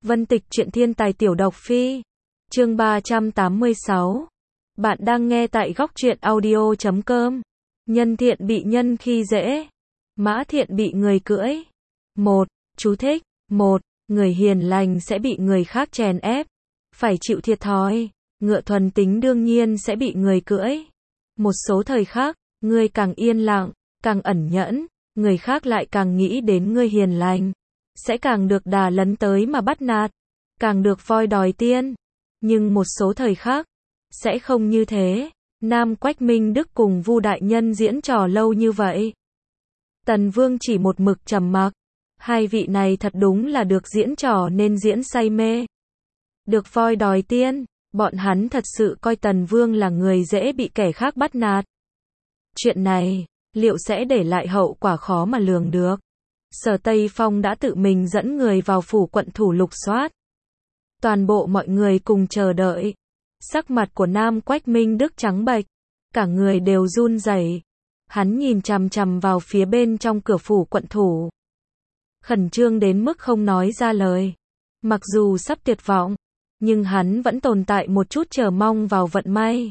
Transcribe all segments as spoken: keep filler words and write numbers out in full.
Vân Tịch truyện thiên tài tiểu độc phi. Chương ba trăm tám mươi sáu. Bạn đang nghe tại góc truyện audio chấm com. Nhân thiện bị nhân khi dễ. Mã thiện bị người cưỡi. Một. Chú thích. Một. Người hiền lành sẽ bị người khác chèn ép. Phải chịu thiệt thòi. Ngựa thuần tính đương nhiên sẽ bị người cưỡi. Một số thời khác, ngươi càng yên lặng, càng ẩn nhẫn, người khác lại càng nghĩ đến ngươi hiền lành. Sẽ càng được đà lấn tới mà bắt nạt. Càng được voi đòi tiên. Nhưng một số thời khác, sẽ không như thế. Nam Quách Minh Đức cùng Vu đại nhân diễn trò lâu như vậy. Tần Vương chỉ một mực trầm mặc. Hai vị này thật đúng là được diễn trò nên diễn say mê. Được voi đòi tiên, bọn hắn thật sự coi Tần Vương là người dễ bị kẻ khác bắt nạt. Chuyện này, liệu sẽ để lại hậu quả khó mà lường được. Sở Tây Phong đã tự mình dẫn người vào phủ quận thủ lục soát. Toàn bộ mọi người cùng chờ đợi. Sắc mặt của Nam Quách Minh Đức trắng bệch, cả người đều run rẩy. Hắn nhìn chằm chằm vào phía bên trong cửa phủ quận thủ. Khẩn trương đến mức không nói ra lời. Mặc dù sắp tuyệt vọng, nhưng hắn vẫn tồn tại một chút chờ mong vào vận may.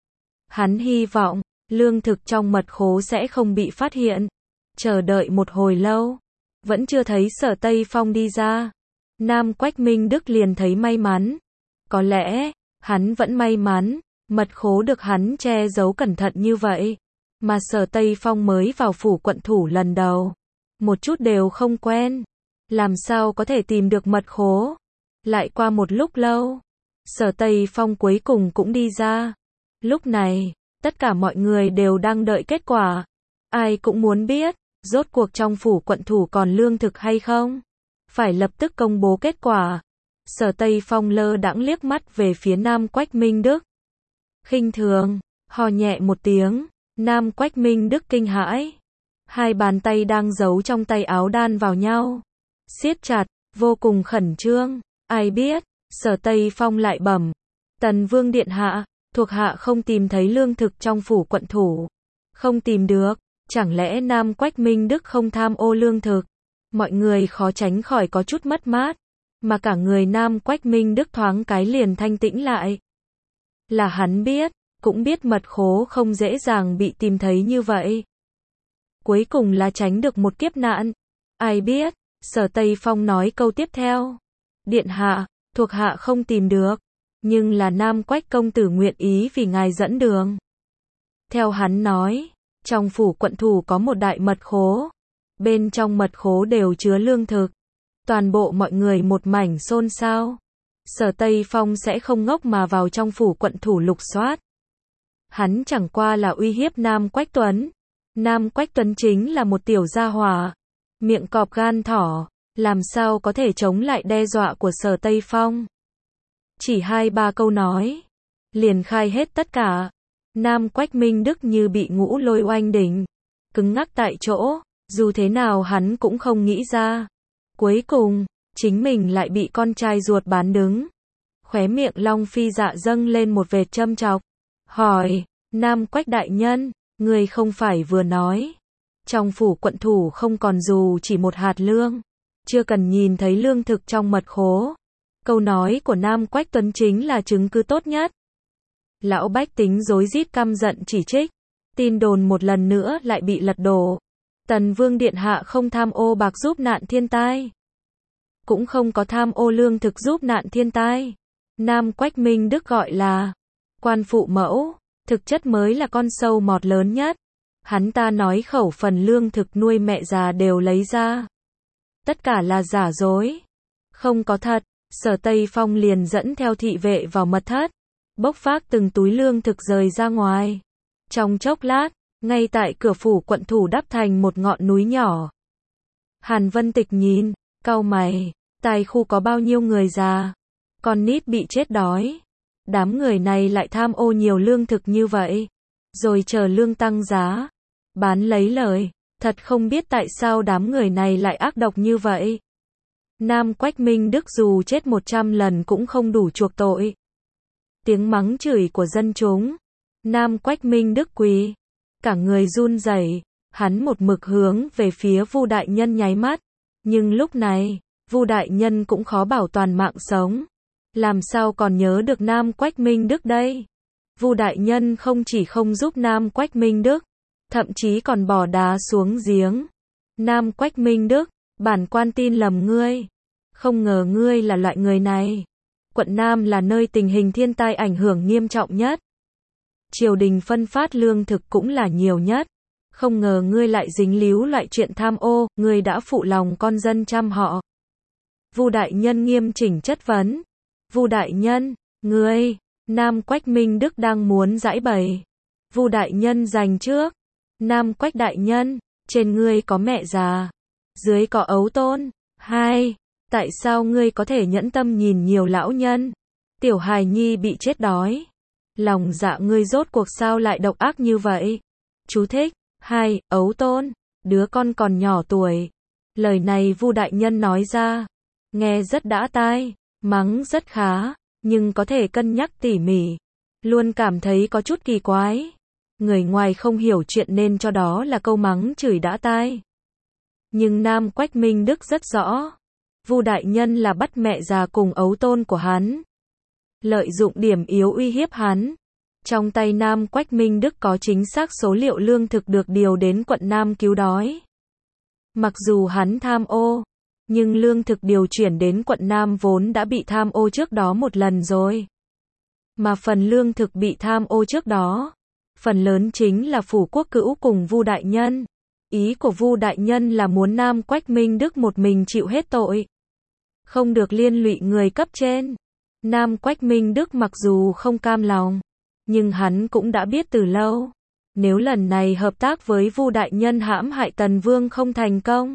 Hắn hy vọng, lương thực trong mật khố sẽ không bị phát hiện. Chờ đợi một hồi lâu, vẫn chưa thấy Sở Tây Phong đi ra. Nam Quách Minh Đức liền thấy may mắn. Có lẽ, hắn vẫn may mắn, mật khố được hắn che giấu cẩn thận như vậy. Mà Sở Tây Phong mới vào phủ quận thủ lần đầu. Một chút đều không quen. Làm sao có thể tìm được mật khố? Lại qua một lúc lâu, Sở Tây Phong cuối cùng cũng đi ra. Lúc này, tất cả mọi người đều đang đợi kết quả. Ai cũng muốn biết, rốt cuộc trong phủ quận thủ còn lương thực hay không? Phải lập tức công bố kết quả. Sở Tây Phong lơ đãng liếc mắt về phía Nam Quách Minh Đức. Khinh thường, hò nhẹ một tiếng, Nam Quách Minh Đức kinh hãi. Hai bàn tay đang giấu trong tay áo đan vào nhau. Siết chặt, vô cùng khẩn trương. Ai biết, Sở Tây Phong lại bẩm. Tần Vương điện hạ, thuộc hạ không tìm thấy lương thực trong phủ quận thủ. Không tìm được, chẳng lẽ Nam Quách Minh Đức không tham ô lương thực? Mọi người khó tránh khỏi có chút mất mát. Mà cả người Nam Quách Minh Đức thoáng cái liền thanh tĩnh lại. Là hắn biết, cũng biết mật khố không dễ dàng bị tìm thấy như vậy. Cuối cùng là tránh được một kiếp nạn. Ai biết, Sở Tây Phong nói câu tiếp theo. Điện hạ, thuộc hạ không tìm được. Nhưng là Nam Quách công tử nguyện ý vì ngài dẫn đường. Theo hắn nói, trong phủ quận thủ có một đại mật khố. Bên trong mật khố đều chứa lương thực. Toàn bộ mọi người một mảnh xôn xao. Sở Tây Phong sẽ không ngốc mà vào trong phủ quận thủ lục soát. Hắn chẳng qua là uy hiếp Nam Quách Tuấn. Nam Quách Tuấn chính là một tiểu gia hỏa. Miệng cọp gan thỏ, làm sao có thể chống lại đe dọa của Sở Tây Phong. Chỉ hai ba câu nói, liền khai hết tất cả. Nam Quách Minh Đức như bị ngũ lôi oanh đỉnh. Cứng ngắc tại chỗ, dù thế nào hắn cũng không nghĩ ra. Cuối cùng, chính mình lại bị con trai ruột bán đứng. Khóe miệng Long Phi Dạ dâng lên một vệt châm chọc. Hỏi, Nam Quách đại nhân, người không phải vừa nói. Trong phủ quận thủ không còn dù chỉ một hạt lương. Chưa cần nhìn thấy lương thực trong mật khố. Câu nói của Nam Quách Tuấn chính là chứng cứ tốt nhất. Lão bách tính rối rít căm giận chỉ trích. Tin đồn một lần nữa lại bị lật đổ. Tần Vương điện hạ không tham ô bạc giúp nạn thiên tai. Cũng không có tham ô lương thực giúp nạn thiên tai. Nam Quách Minh Đức gọi là quan phụ mẫu, thực chất mới là con sâu mọt lớn nhất. Hắn ta nói khẩu phần lương thực nuôi mẹ già đều lấy ra. Tất cả là giả dối. Không có thật. Sở Tây Phong liền dẫn theo thị vệ vào mật thất. Bốc phác từng túi lương thực rời ra ngoài. Trong chốc lát, ngay tại cửa phủ quận thủ đắp thành một ngọn núi nhỏ. Hàn Vân Tịch nhìn, cau mày, tài khu có bao nhiêu người già, con nít bị chết đói. Đám người này lại tham ô nhiều lương thực như vậy, rồi chờ lương tăng giá, bán lấy lời, thật không biết tại sao đám người này lại ác độc như vậy. Nam Quách Minh Đức dù chết một trăm lần cũng không đủ chuộc tội. Tiếng mắng chửi của dân chúng. Nam Quách Minh Đức quỳ. Cả người run rẩy, hắn một mực hướng về phía Vu đại nhân nháy mắt. Nhưng lúc này, Vu đại nhân cũng khó bảo toàn mạng sống. Làm sao còn nhớ được Nam Quách Minh Đức đây? Vu đại nhân không chỉ không giúp Nam Quách Minh Đức, thậm chí còn bỏ đá xuống giếng. Nam Quách Minh Đức, bản quan tin lầm ngươi. Không ngờ ngươi là loại người này. Quận Nam là nơi tình hình thiên tai ảnh hưởng nghiêm trọng nhất. Triều đình phân phát lương thực cũng là nhiều nhất. Không ngờ ngươi lại dính líu loại chuyện tham ô, ngươi đã phụ lòng con dân trăm họ. Vu đại nhân nghiêm chỉnh chất vấn. Vu đại nhân, ngươi, Nam Quách Minh Đức đang muốn giãi bày. Vu đại nhân giành trước. Nam Quách đại nhân, trên ngươi có mẹ già, dưới có ấu tôn. Hai, tại sao ngươi có thể nhẫn tâm nhìn nhiều lão nhân, tiểu hài nhi bị chết đói? Lòng dạ ngươi rốt cuộc sao lại độc ác như vậy? Chú thích. Hai, ấu tôn, đứa con còn nhỏ tuổi. Lời này Vu đại nhân nói ra, nghe rất đã tai, mắng rất khá, nhưng có thể cân nhắc tỉ mỉ, luôn cảm thấy có chút kỳ quái. Người ngoài không hiểu chuyện nên cho đó là câu mắng chửi đã tai. Nhưng Nam Quách Minh Đức rất rõ, Vu đại nhân là bắt mẹ già cùng ấu tôn của hắn, lợi dụng điểm yếu uy hiếp hắn. Trong tay Nam Quách Minh Đức có chính xác số liệu lương thực được điều đến quận Nam cứu đói. Mặc dù hắn tham ô, nhưng lương thực điều chuyển đến quận Nam vốn đã bị tham ô trước đó một lần rồi. Mà phần lương thực bị tham ô trước đó, phần lớn chính là Phủ Quốc Cữu cùng Vu đại nhân. Ý của Vu đại nhân là muốn Nam Quách Minh Đức một mình chịu hết tội, không được liên lụy người cấp trên. Nam Quách Minh Đức mặc dù không cam lòng, nhưng hắn cũng đã biết từ lâu, nếu lần này hợp tác với Vu đại nhân hãm hại Tần Vương không thành công,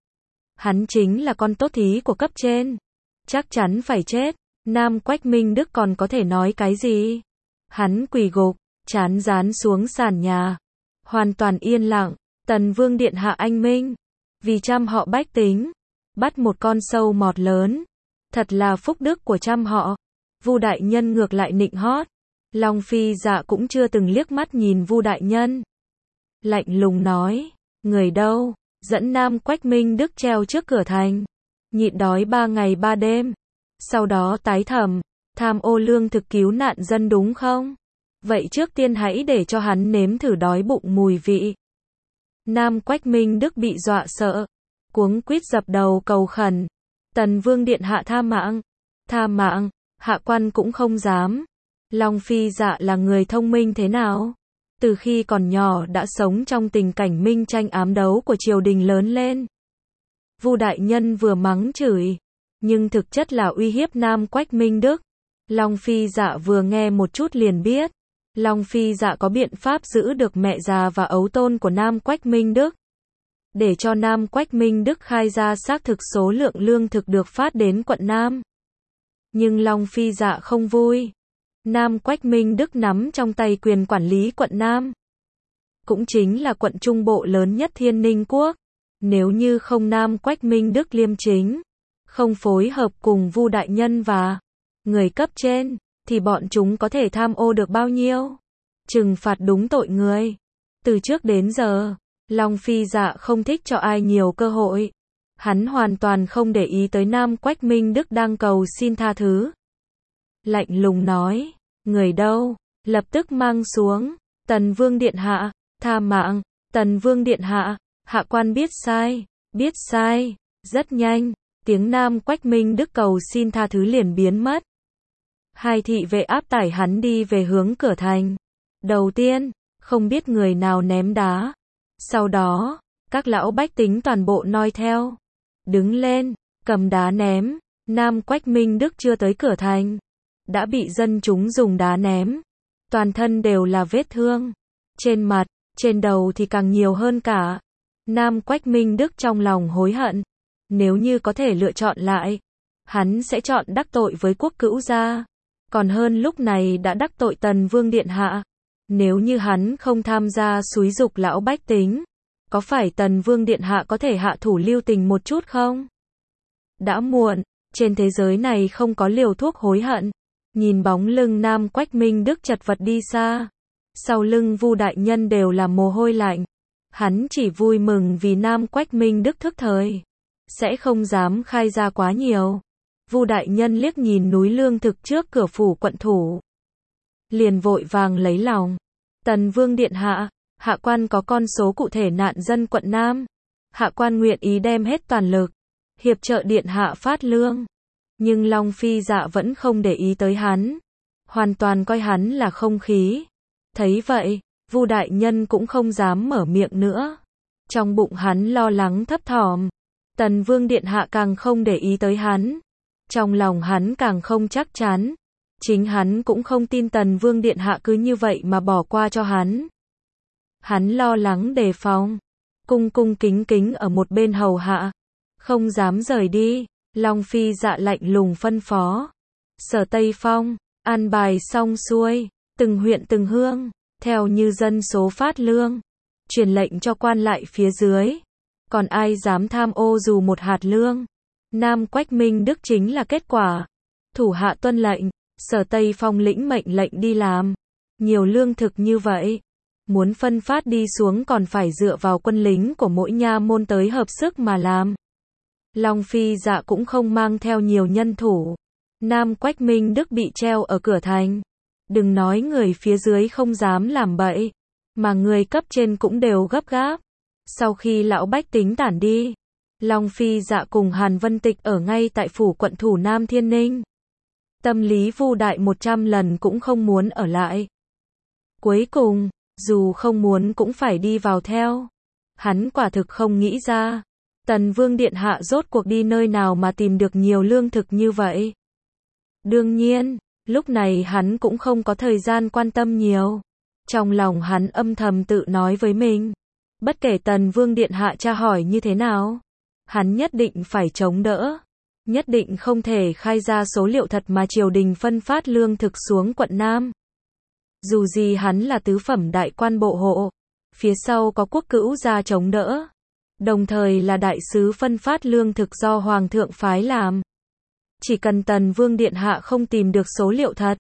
hắn chính là con tốt thí của cấp trên, chắc chắn phải chết. Nam Quách Minh Đức còn có thể nói cái gì? Hắn quỳ gục, trán dán xuống sàn nhà, hoàn toàn yên lặng. Tần Vương điện hạ anh minh, vì trăm họ bách tính, bắt một con sâu mọt lớn, thật là phúc đức của trăm họ. Vu đại nhân ngược lại nịnh hót. Long Phi Dạ cũng chưa từng liếc mắt nhìn Vu đại nhân, lạnh lùng nói, người đâu? Dẫn Nam Quách Minh Đức treo trước cửa thành, nhịn đói ba ngày ba đêm, sau đó tái thẩm, tham ô lương thực cứu nạn dân đúng không? Vậy trước tiên hãy để cho hắn nếm thử đói bụng mùi vị. Nam Quách Minh Đức bị dọa sợ, cuống quýt dập đầu cầu khẩn. Tần Vương điện hạ tha mạng, tha mạng, hạ quan cũng không dám. Long Phi Dạ là người thông minh thế nào? Từ khi còn nhỏ đã sống trong tình cảnh minh tranh ám đấu của triều đình lớn lên. Vu đại nhân vừa mắng chửi, nhưng thực chất là uy hiếp Nam Quách Minh Đức. Long Phi Dạ vừa nghe một chút liền biết, Long Phi Dạ có biện pháp giữ được mẹ già và ấu tôn của Nam Quách Minh Đức, để cho Nam Quách Minh Đức khai ra xác thực số lượng lương thực được phát đến quận Nam. Nhưng Long Phi Dạ không vui. Nam Quách Minh Đức nắm trong tay quyền quản lý quận Nam, cũng chính là quận trung bộ lớn nhất Thiên Ninh Quốc. Nếu như không Nam Quách Minh Đức liêm chính, không phối hợp cùng Vu đại nhân và người cấp trên, thì bọn chúng có thể tham ô được bao nhiêu? Trừng phạt đúng tội người. Từ trước đến giờ, Long Phi Dạ không thích cho ai nhiều cơ hội. Hắn hoàn toàn không để ý tới Nam Quách Minh Đức đang cầu xin tha thứ. Lạnh lùng nói, người đâu? Lập tức mang xuống. Tần Vương điện hạ, tha mạng. Tần Vương điện hạ, hạ quan biết sai, biết sai. Rất nhanh, tiếng Nam Quách Minh Đức cầu xin tha thứ liền biến mất. Hai thị vệ áp tải hắn đi về hướng cửa thành. Đầu tiên, không biết người nào ném đá. Sau đó, các lão bách tính toàn bộ noi theo. Đứng lên, cầm đá ném. Nam Quách Minh Đức chưa tới cửa thành, đã bị dân chúng dùng đá ném. Toàn thân đều là vết thương. Trên mặt, trên đầu thì càng nhiều hơn cả. Nam Quách Minh Đức trong lòng hối hận. Nếu như có thể lựa chọn lại, hắn sẽ chọn đắc tội với Quốc Cữu gia, còn hơn lúc này đã đắc tội Tần Vương điện hạ. Nếu như hắn không tham gia xúi giục lão bách tính, có phải Tần Vương điện hạ có thể hạ thủ lưu tình một chút không? Đã muộn, trên thế giới này không có liều thuốc hối hận. Nhìn bóng lưng Nam Quách Minh Đức chật vật đi xa, sau lưng Vu đại nhân đều là mồ hôi lạnh. Hắn chỉ vui mừng vì Nam Quách Minh Đức thức thời. sẽ không dám khai ra quá nhiều. Vu đại nhân liếc nhìn núi lương thực trước cửa phủ quận thủ, liền vội vàng lấy lòng. Tần Vương điện hạ, hạ quan có con số cụ thể nạn dân quận Nam. Hạ quan nguyện ý đem hết toàn lực, hiệp trợ điện hạ phát lương. Nhưng Long Phi Dạ vẫn không để ý tới hắn, hoàn toàn coi hắn là không khí. Thấy vậy, Vu đại nhân cũng không dám mở miệng nữa. Trong bụng hắn lo lắng thấp thỏm. Tần Vương điện hạ càng không để ý tới hắn, trong lòng hắn càng không chắc chắn. Chính hắn cũng không tin Tần Vương điện hạ cứ như vậy mà bỏ qua cho hắn. Hắn lo lắng đề phòng, cung cung kính kính ở một bên hầu hạ, không dám rời đi. Long Phi Dạ lạnh lùng phân phó. Sở Tây Phong, an bài xong xuôi, từng huyện từng hương, theo như dân số phát lương, truyền lệnh cho quan lại phía dưới. Còn ai dám tham ô dù một hạt lương, Nam Quách Minh Đức chính là kết quả. Thủ hạ tuân lệnh, Sở Tây Phong lĩnh mệnh lệnh đi làm. Nhiều lương thực như vậy, muốn phân phát đi xuống còn phải dựa vào quân lính của mỗi nha môn tới hợp sức mà làm. Long Phi Dạ cũng không mang theo nhiều nhân thủ. Nam Quách Minh Đức bị treo ở cửa thành. Đừng nói người phía dưới không dám làm bậy, mà người cấp trên cũng đều gấp gáp. Sau khi lão bách tính tản đi, Long Phi Dạ cùng Hàn Vân Tịch ở ngay tại phủ quận thủ Nam Thiên Ninh. Tâm lý Vu đại một trăm lần cũng không muốn ở lại. Cuối cùng, dù không muốn cũng phải đi vào theo. Hắn quả thực không nghĩ ra, Tần Vương điện hạ rốt cuộc đi nơi nào mà tìm được nhiều lương thực như vậy. Đương nhiên, lúc này hắn cũng không có thời gian quan tâm nhiều. Trong lòng hắn âm thầm tự nói với mình, bất kể Tần Vương điện hạ tra hỏi như thế nào, hắn nhất định phải chống đỡ. Nhất định không thể khai ra số liệu thật mà triều đình phân phát lương thực xuống quận Nam. Dù gì hắn là tứ phẩm đại quan bộ hộ, phía sau có quốc cữu ra chống đỡ, đồng thời là đại sứ phân phát lương thực do Hoàng thượng phái làm. Chỉ cần Tần Vương điện hạ không tìm được số liệu thật,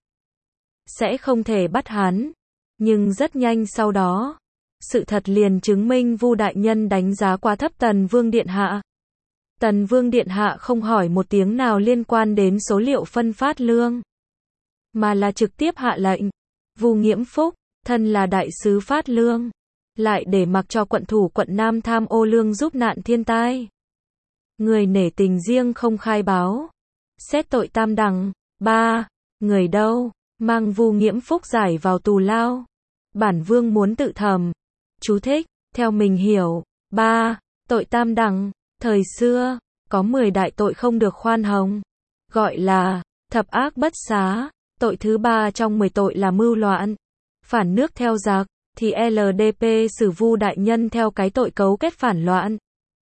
sẽ không thể bắt hắn. Nhưng rất nhanh sau đó, sự thật liền chứng minh Vu đại nhân đánh giá quá thấp Tần Vương điện hạ. Tần Vương điện hạ không hỏi một tiếng nào liên quan đến số liệu phân phát lương, mà là trực tiếp hạ lệnh. Vu Nghiễm Phúc, thân là đại sứ phát lương, lại để mặc cho quận thủ quận Nam tham ô lương giúp nạn thiên tai. Người nể tình riêng không khai báo, xét tội tam đẳng. Ba. Người đâu? Mang Vu Nghiễm Phúc giải vào tù lao. Bản vương muốn tự thẩm. Chú thích, theo mình hiểu. Ba. Tội tam đẳng. Thời xưa, có mười đại tội không được khoan hồng, gọi là thập ác bất xá. Tội thứ ba trong mười tội là mưu loạn, phản nước theo giặc, thì L D P xử Vu đại nhân theo cái tội cấu kết phản loạn.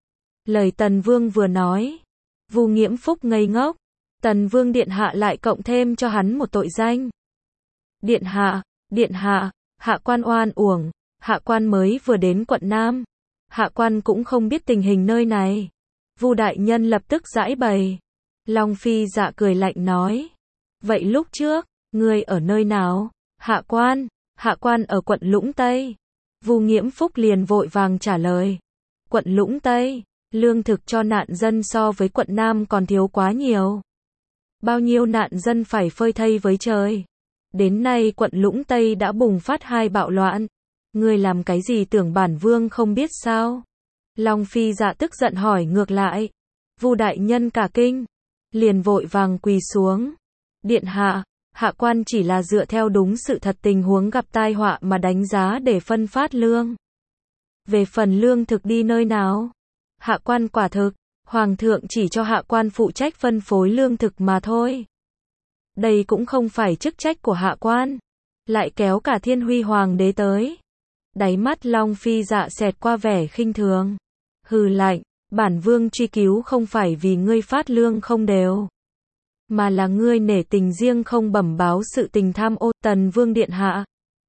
Lời Tần Vương vừa nói, Vu Nghiễm Phúc ngây ngốc. Tần Vương điện hạ lại cộng thêm cho hắn một tội danh. Điện hạ, điện hạ, hạ quan oan uổng, hạ quan mới vừa đến quận Nam, hạ quan cũng không biết tình hình nơi này. Vu đại nhân lập tức giải bày. Long Phi Dạ cười lạnh nói, vậy lúc trước, ngươi ở nơi nào? Hạ quan, hạ quan ở quận Lũng Tây. Vu Nghiễm Phúc liền vội vàng trả lời, quận Lũng Tây, lương thực cho nạn dân so với quận Nam còn thiếu quá nhiều. Bao nhiêu nạn dân phải phơi thây với trời. Đến nay quận Lũng Tây đã bùng phát hai bạo loạn. Ngươi làm cái gì tưởng bản vương không biết sao? Long Phi Dạ tức giận hỏi ngược lại. Vu đại nhân cả kinh, liền vội vàng quỳ xuống. Điện hạ, hạ quan chỉ là dựa theo đúng sự thật tình huống gặp tai họa mà đánh giá để phân phát lương. Về phần lương thực đi nơi nào, hạ quan quả thực, Hoàng thượng chỉ cho hạ quan phụ trách phân phối lương thực mà thôi. Đây cũng không phải chức trách của hạ quan. Lại kéo cả Thiên Huy Hoàng đế tới. Đáy mắt Long Phi Dạ xẹt qua vẻ khinh thường. Hừ lạnh, bản vương truy cứu không phải vì ngươi phát lương không đều, mà là ngươi nể tình riêng không bẩm báo sự tình tham ô. Tần Vương điện hạ,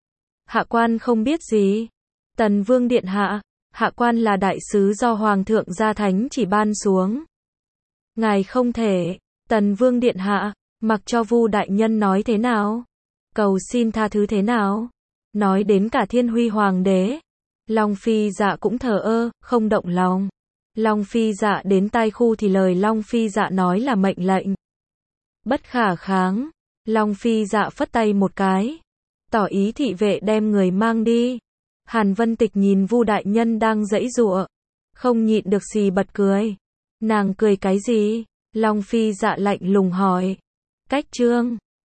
hạ quan không biết gì. Tần Vương điện hạ, hạ quan là đại sứ do Hoàng thượng gia thánh chỉ ban xuống. Ngài không thể. Tần Vương điện hạ, mặc cho Vu đại nhân nói thế nào, cầu xin tha thứ thế nào, nói đến cả Thiên Huy Hoàng đế, Long Phi Dạ cũng thờ ơ, không động lòng. Long Phi Dạ đến tai khu thì lời Long Phi Dạ nói là mệnh lệnh. Bất khả kháng. Long Phi Dạ phất tay một cái, tỏ ý thị vệ đem người mang đi. Hàn Vân Tịch nhìn Vu đại nhân đang giãy giụa, không nhịn được xì bật cười. Nàng cười cái gì? Long Phi Dạ lạnh lùng hỏi. Cách trương.